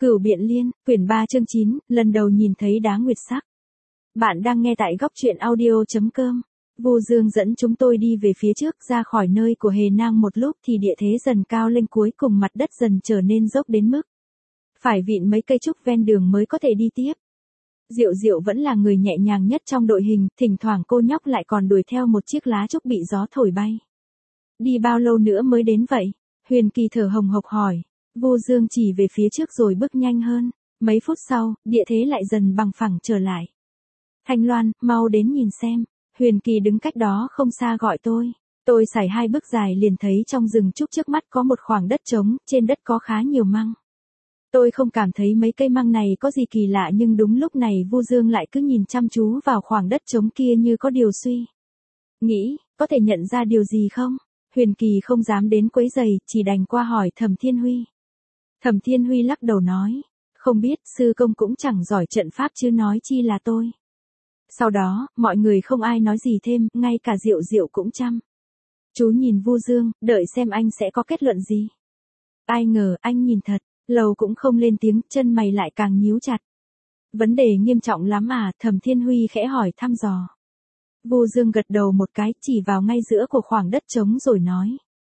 Cửu Biện Liên, quyển 3 chương 9, lần đầu nhìn thấy đá nguyệt sắc. Bạn đang nghe tại góc truyện audio.com. Vu Dương dẫn chúng tôi đi về phía trước, ra khỏi nơi của Hề Nang một lúc thì địa thế dần cao lên, cuối cùng mặt đất dần trở nên dốc đến mức phải vịn mấy cây trúc ven đường mới có thể đi tiếp. Diệu Diệu vẫn là người nhẹ nhàng nhất trong đội hình, thỉnh thoảng cô nhóc lại còn đuổi theo một chiếc lá trúc bị gió thổi bay. Đi bao lâu nữa mới đến vậy? Huyền Kỳ thở hồng hộc hỏi. Vu Dương chỉ về phía trước rồi bước nhanh hơn. Mấy phút sau, địa thế lại dần bằng phẳng trở lại. Thanh Loan, mau đến nhìn xem. Huyền Kỳ đứng cách đó không xa gọi tôi. Tôi sải 2 bước dài liền thấy trong rừng trúc trước mắt có một khoảng đất trống, trên đất có khá nhiều măng. Tôi không cảm thấy mấy cây măng này có gì kỳ lạ, nhưng đúng lúc này Vu Dương lại cứ nhìn chăm chú vào khoảng đất trống kia như có điều suy nghĩ, có thể nhận ra điều gì không? Huyền Kỳ không dám đến quấy rầy, chỉ đành qua hỏi Thẩm Thiên Huy. Thẩm Thiên Huy lắc đầu nói, không biết, sư công cũng chẳng giỏi trận pháp chứ nói chi là tôi. Sau đó, mọi người không ai nói gì thêm, ngay cả Diệu Diệu cũng chăm chú nhìn Vu Dương, đợi xem anh sẽ có kết luận gì. Ai ngờ, anh nhìn thật lâu cũng không lên tiếng, chân mày lại càng nhíu chặt. Vấn đề nghiêm trọng lắm à? Thẩm Thiên Huy khẽ hỏi thăm dò. Vu Dương gật đầu một cái, chỉ vào ngay giữa của khoảng đất trống rồi nói.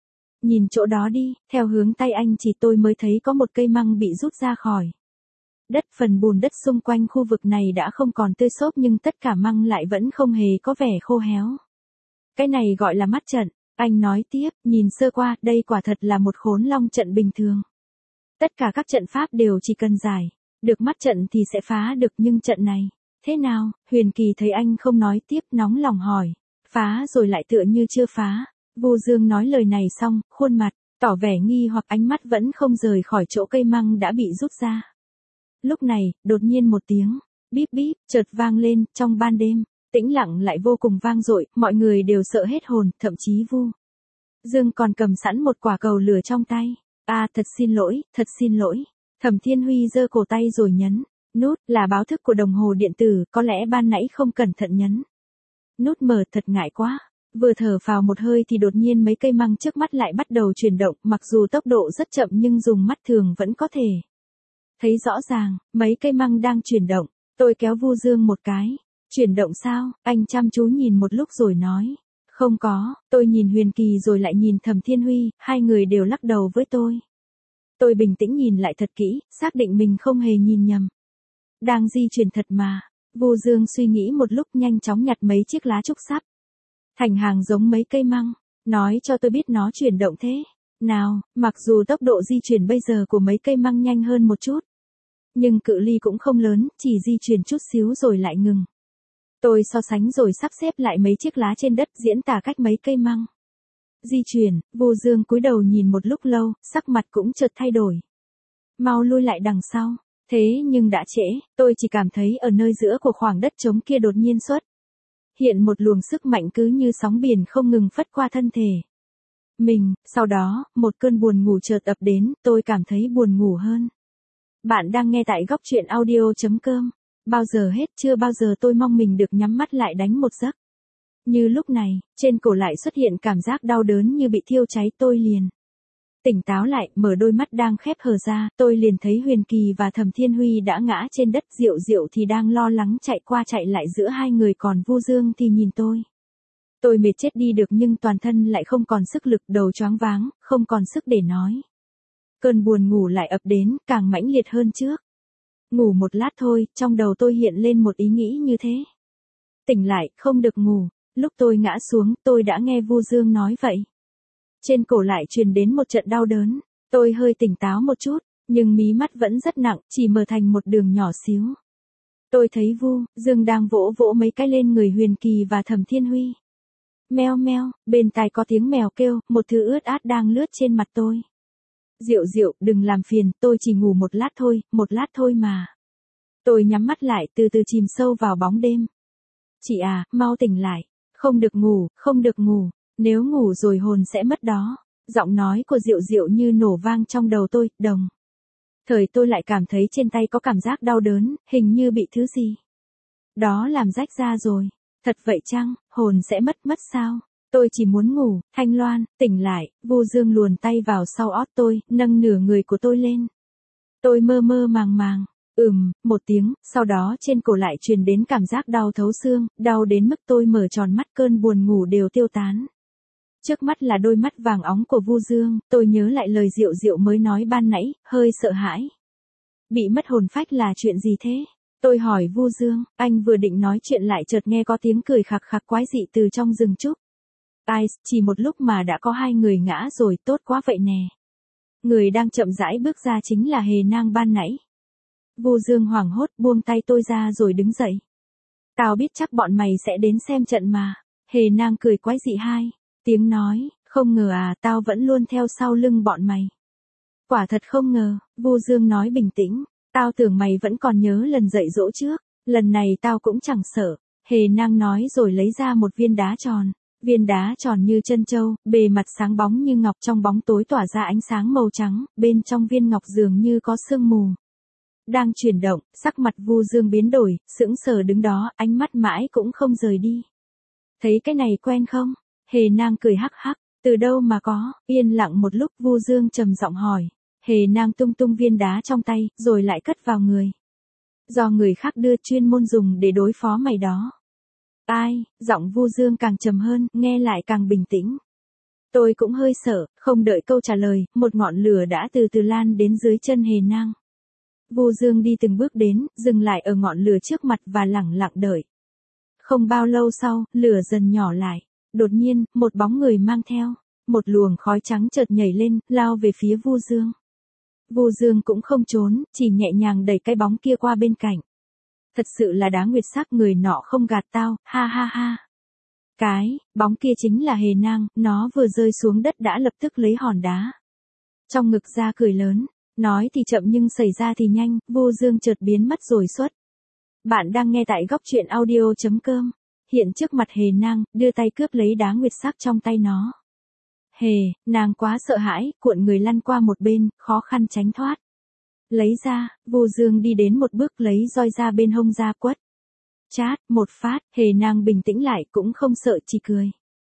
Nhìn chỗ đó đi, theo hướng tay anh chỉ tôi mới thấy có một cây măng bị rút ra khỏi đất. Phần bùn đất xung quanh khu vực này đã không còn tươi xốp, nhưng tất cả măng lại vẫn không hề có vẻ khô héo. Cái này gọi là mắt trận. Anh nói tiếp, nhìn sơ qua, đây quả thật là một khốn long trận bình thường. Tất cả các trận pháp đều chỉ cần giải được mắt trận thì sẽ phá được, nhưng trận này, thế nào? Huyền Kỳ thấy anh không nói tiếp, nóng lòng hỏi. Phá rồi lại tựa như chưa phá. Vu Dương nói lời này xong, khuôn mặt tỏ vẻ nghi hoặc, ánh mắt vẫn không rời khỏi chỗ cây măng đã bị rút ra. Lúc này, đột nhiên một tiếng bíp bíp chợt vang lên. Trong ban đêm tĩnh lặng lại vô cùng vang dội, mọi người đều sợ hết hồn, thậm chí Vu Dương còn cầm sẵn một quả cầu lửa trong tay. Thật xin lỗi, thật xin lỗi. Thẩm Thiên Huy giơ cổ tay rồi nhấn nút, là báo thức của đồng hồ điện tử, có lẽ ban nãy không cẩn thận nhấn nút mở, thật ngại quá. Vừa thở phào một hơi thì đột nhiên mấy cây măng trước mắt lại bắt đầu chuyển động, mặc dù tốc độ rất chậm nhưng dùng mắt thường vẫn có thể thấy rõ ràng, mấy cây măng đang chuyển động. Tôi kéo Vu Dương một cái. Chuyển động sao? Anh chăm chú nhìn một lúc rồi nói. Không có. Tôi nhìn Huyền Kỳ rồi lại nhìn Thẩm Thiên Huy, hai người đều lắc đầu với tôi. Tôi bình tĩnh nhìn lại thật kỹ, xác định mình không hề nhìn nhầm. Đang di chuyển thật mà. Vu Dương suy nghĩ một lúc, nhanh chóng nhặt mấy chiếc lá trúc sắp thành hàng giống mấy cây măng. Nói cho tôi biết nó chuyển động thế nào. Mặc dù tốc độ di chuyển bây giờ của mấy cây măng nhanh hơn một chút, nhưng cự ly cũng không lớn, chỉ di chuyển chút xíu rồi lại ngừng. Tôi so sánh rồi sắp xếp lại mấy chiếc lá trên đất, diễn tả cách mấy cây măng di chuyển. Vu Dương cúi đầu nhìn một lúc lâu, sắc mặt cũng chợt thay đổi. Mau lui lại đằng sau. Thế nhưng đã trễ, tôi chỉ cảm thấy ở nơi giữa của khoảng đất trống kia đột nhiên xuất hiện một luồng sức mạnh cứ như sóng biển không ngừng phất qua thân thể mình. Sau đó, một cơn buồn ngủ chợt ập đến, tôi cảm thấy buồn ngủ hơn. Bạn đang nghe tại góc truyện audio.com. Bao giờ hết, chưa bao giờ tôi mong mình được nhắm mắt lại đánh một giấc. Như lúc này, trên cổ lại xuất hiện cảm giác đau đớn như bị thiêu cháy, tôi liền tỉnh táo lại, mở đôi mắt đang khép hờ ra, tôi liền thấy Huyền Kỳ và Thẩm Thiên Huy đã ngã trên đất, Diệu Diệu thì đang lo lắng chạy qua chạy lại giữa hai người, còn Vu Dương thì nhìn tôi. Tôi mệt chết đi được nhưng toàn thân lại không còn sức lực, đầu choáng váng, không còn sức để nói. Cơn buồn ngủ lại ập đến, càng mãnh liệt hơn trước. Ngủ một lát thôi, trong đầu tôi hiện lên một ý nghĩ như thế. Tỉnh lại, không được ngủ. Lúc tôi ngã xuống, tôi đã nghe Vu Dương nói vậy. Trên cổ lại truyền đến một trận đau đớn. Tôi hơi tỉnh táo một chút, nhưng mí mắt vẫn rất nặng, chỉ mở thành một đường nhỏ xíu. Tôi thấy Vu Dương đang vỗ vỗ mấy cái lên người Huyền Kỳ và Thẩm Thiên Huy. Meo meo, bên tai có tiếng mèo kêu, một thứ ướt át đang lướt trên mặt tôi. Diệu Diệu, đừng làm phiền, tôi chỉ ngủ một lát thôi mà. Tôi nhắm mắt lại, từ từ chìm sâu vào bóng đêm. Chị à, mau tỉnh lại. Không được ngủ, không được ngủ. Nếu ngủ rồi hồn sẽ mất đó. Giọng nói của Diệu Diệu như nổ vang trong đầu tôi, đồng thời tôi lại cảm thấy trên tay có cảm giác đau đớn, hình như bị thứ gì đó làm rách ra rồi. Thật vậy chăng, hồn sẽ mất sao? Tôi chỉ muốn ngủ. Thanh Loan, tỉnh lại. Vu Dương luồn tay vào sau ót tôi, nâng nửa người của tôi lên. Tôi mơ mơ màng màng. Một tiếng, sau đó trên cổ lại truyền đến cảm giác đau thấu xương, đau đến mức tôi mở tròn mắt, cơn buồn ngủ đều tiêu tán. Trước mắt là đôi mắt vàng óng của Vu Dương, tôi nhớ lại lời Diệu Diệu mới nói ban nãy, hơi sợ hãi. Bị mất hồn phách là chuyện gì thế? Tôi hỏi Vu Dương, anh vừa định nói chuyện lại chợt nghe có tiếng cười khặc khặc quái dị từ trong rừng trúc. Ai, chỉ một lúc mà đã có 2 người ngã rồi, tốt quá vậy nè. Người đang chậm rãi bước ra chính là Hề Nang ban nãy. Vu Dương hoảng hốt buông tay tôi ra rồi đứng dậy. Tao biết chắc bọn mày sẽ đến xem trận mà. Hề Nang cười quái dị hai tiếng nói, không ngờ à, tao vẫn luôn theo sau lưng bọn mày. Quả thật không ngờ, Vu Dương nói bình tĩnh, tao tưởng mày vẫn còn nhớ lần dạy dỗ trước, lần này tao cũng chẳng sợ. Hề Nang nói rồi lấy ra một viên đá tròn. Viên đá tròn như chân châu, bề mặt sáng bóng như ngọc, trong bóng tối tỏa ra ánh sáng màu trắng, bên trong viên ngọc dường như có sương mù. Đang chuyển động, sắc mặt Vu Dương biến đổi, sững sờ đứng đó, ánh mắt mãi cũng không rời đi. Thấy cái này quen không? Hề Nang cười hắc hắc, từ đâu mà có? Yên lặng một lúc, Vu Dương trầm giọng hỏi. Hề Nang tung tung viên đá trong tay, rồi lại cất vào người. Do người khác đưa, chuyên môn dùng để đối phó mày đó. Ai? Giọng Vu Dương càng trầm hơn, nghe lại càng bình tĩnh. Tôi cũng hơi sợ, không đợi câu trả lời, một ngọn lửa đã từ từ lan đến dưới chân Hề Nang. Vu Dương đi từng bước đến, dừng lại ở ngọn lửa trước mặt và lẳng lặng đợi. Không bao lâu sau, lửa dần nhỏ lại. Đột nhiên, một bóng người mang theo một luồng khói trắng chợt nhảy lên, lao về phía Vu Dương. Vu Dương cũng không trốn, chỉ nhẹ nhàng đẩy cái bóng kia qua bên cạnh. Thật sự là Đá Nguyệt Sắc, người nọ không gạt tao, ha ha ha. Cái bóng kia chính là Hề Nang, nó vừa rơi xuống đất đã lập tức lấy hòn đá trong ngực ra cười lớn. Nói thì chậm nhưng xảy ra thì nhanh, Vu Dương chợt biến mất rồi xuất. Bạn đang nghe tại góc truyện audio.com. Hiện trước mặt Hề Nang, đưa tay cướp lấy Đá Nguyệt Sắc trong tay nó. Hề Nang quá sợ hãi, cuộn người lăn qua một bên, khó khăn tránh thoát. Lấy ra, Vu Dương đi đến một bước lấy roi ra bên hông ra quất. Chát, một phát, Hề Nang bình tĩnh lại cũng không sợ, chỉ cười.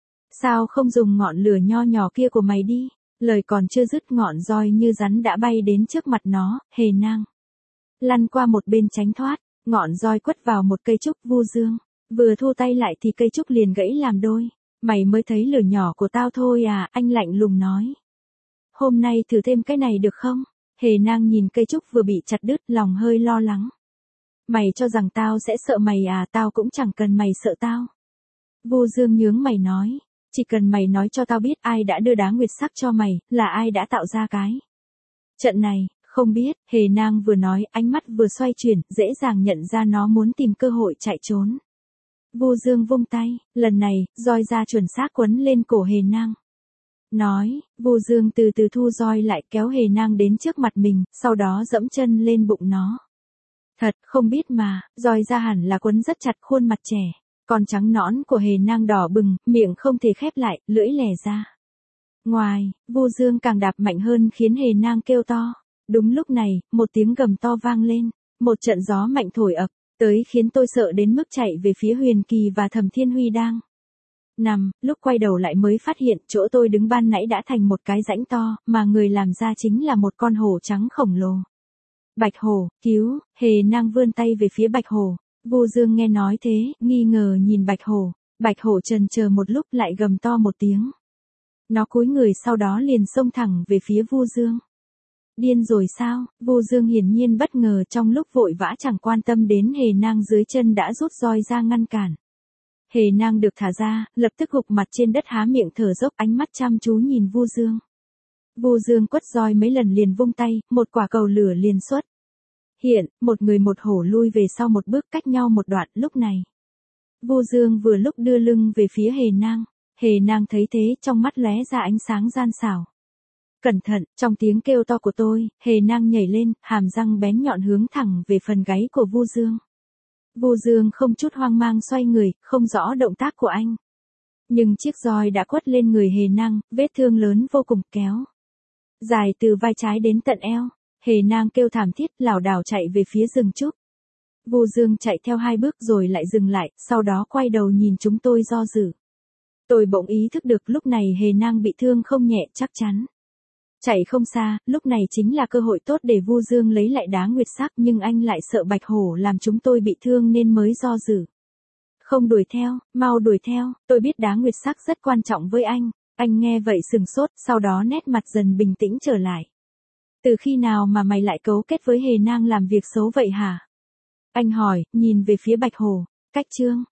Sao không dùng ngọn lửa nho nhỏ kia của mày đi? Lời còn chưa dứt, ngọn roi như rắn đã bay đến trước mặt nó. Hề Nang lăn qua một bên tránh thoát, ngọn roi quất vào một cây trúc. Vu Dương vừa thu tay lại thì cây trúc liền gãy làm đôi. Mày mới thấy lửa nhỏ của tao thôi à, anh lạnh lùng nói. Hôm nay thử thêm cái này được không? Hề Nang nhìn cây trúc vừa bị chặt đứt, lòng hơi lo lắng. Mày cho rằng tao sẽ sợ mày à, tao cũng chẳng cần mày sợ tao. Vu Dương nhướng mày nói, chỉ cần mày nói cho tao biết ai đã đưa Đá Nguyệt Sắc cho mày, là ai đã tạo ra cái trận này. Không biết, Hề Nang vừa nói, ánh mắt vừa xoay chuyển, dễ dàng nhận ra nó muốn tìm cơ hội chạy trốn. Vu Dương vung tay, lần này, roi ra chuẩn xác quấn lên cổ Hề Nang. Nói, Vu Dương từ từ thu roi lại, kéo Hề Nang đến trước mặt mình, sau đó dẫm chân lên bụng nó. Thật, không biết mà, roi ra hẳn là quấn rất chặt khuôn mặt trẻ. Con trắng nõn của Hề Nang đỏ bừng, miệng không thể khép lại, lưỡi lè ra. Ngoài, Vu Dương càng đạp mạnh hơn khiến Hề Nang kêu to. Đúng lúc này, một tiếng gầm to vang lên. Một trận gió mạnh thổi ập tới khiến tôi sợ đến mức chạy về phía Huyền Kỳ và Thẩm Thiên Huy đang nằm. Lúc quay đầu lại mới phát hiện chỗ tôi đứng ban nãy đã thành một cái rãnh to, mà người làm ra chính là một con hổ trắng khổng lồ. Bạch hổ, cứu! Hề Nang vươn tay về phía bạch hổ. Vu Dương nghe nói thế, nghi ngờ nhìn bạch hổ. Bạch hổ chần chờ một lúc lại gầm to một tiếng. Nó cúi người sau đó liền xông thẳng về phía Vu Dương. Điên rồi sao? Vu Dương hiển nhiên bất ngờ, trong lúc vội vã chẳng quan tâm đến Hề Nang dưới chân đã rút roi ra ngăn cản. Hề Nang được thả ra, lập tức gục mặt trên đất há miệng thở dốc, ánh mắt chăm chú nhìn Vu Dương. Vu Dương quất roi mấy lần liền vung tay, một quả cầu lửa liền xuất hiện, một người một hổ lui về sau một bước, cách nhau một đoạn. Lúc này, Vu Dương vừa lúc đưa lưng về phía Hề Nang. Hề Nang thấy thế, trong mắt lóe ra ánh sáng gian xảo. Cẩn thận, trong tiếng kêu to của tôi, Hề Nang nhảy lên, hàm răng bén nhọn hướng thẳng về phần gáy của Vu Dương. Vu Dương không chút hoang mang xoay người, không rõ động tác của anh. Nhưng chiếc roi đã quất lên người Hề Nang, vết thương lớn vô cùng, kéo dài từ vai trái đến tận eo. Hề Nang kêu thảm thiết, lảo đảo chạy về phía rừng trúc. Vu Dương chạy theo 2 bước rồi lại dừng lại, sau đó quay đầu nhìn chúng tôi do dự. Tôi bỗng ý thức được lúc này Hề Nang bị thương không nhẹ, chắc chắn Chạy không xa, lúc này chính là cơ hội tốt để Vu Dương lấy lại đá nguyệt sắc, nhưng anh lại sợ Bạch Hổ làm chúng tôi bị thương nên mới do dự. Không đuổi theo, mau đuổi theo, tôi biết đá nguyệt sắc rất quan trọng với anh. Anh nghe vậy sừng sốt, sau đó nét mặt dần bình tĩnh trở lại. Từ khi nào mà mày lại cấu kết với Hề Nang làm việc xấu vậy hả? Anh hỏi, nhìn về phía Bạch Hổ. Cách Trương,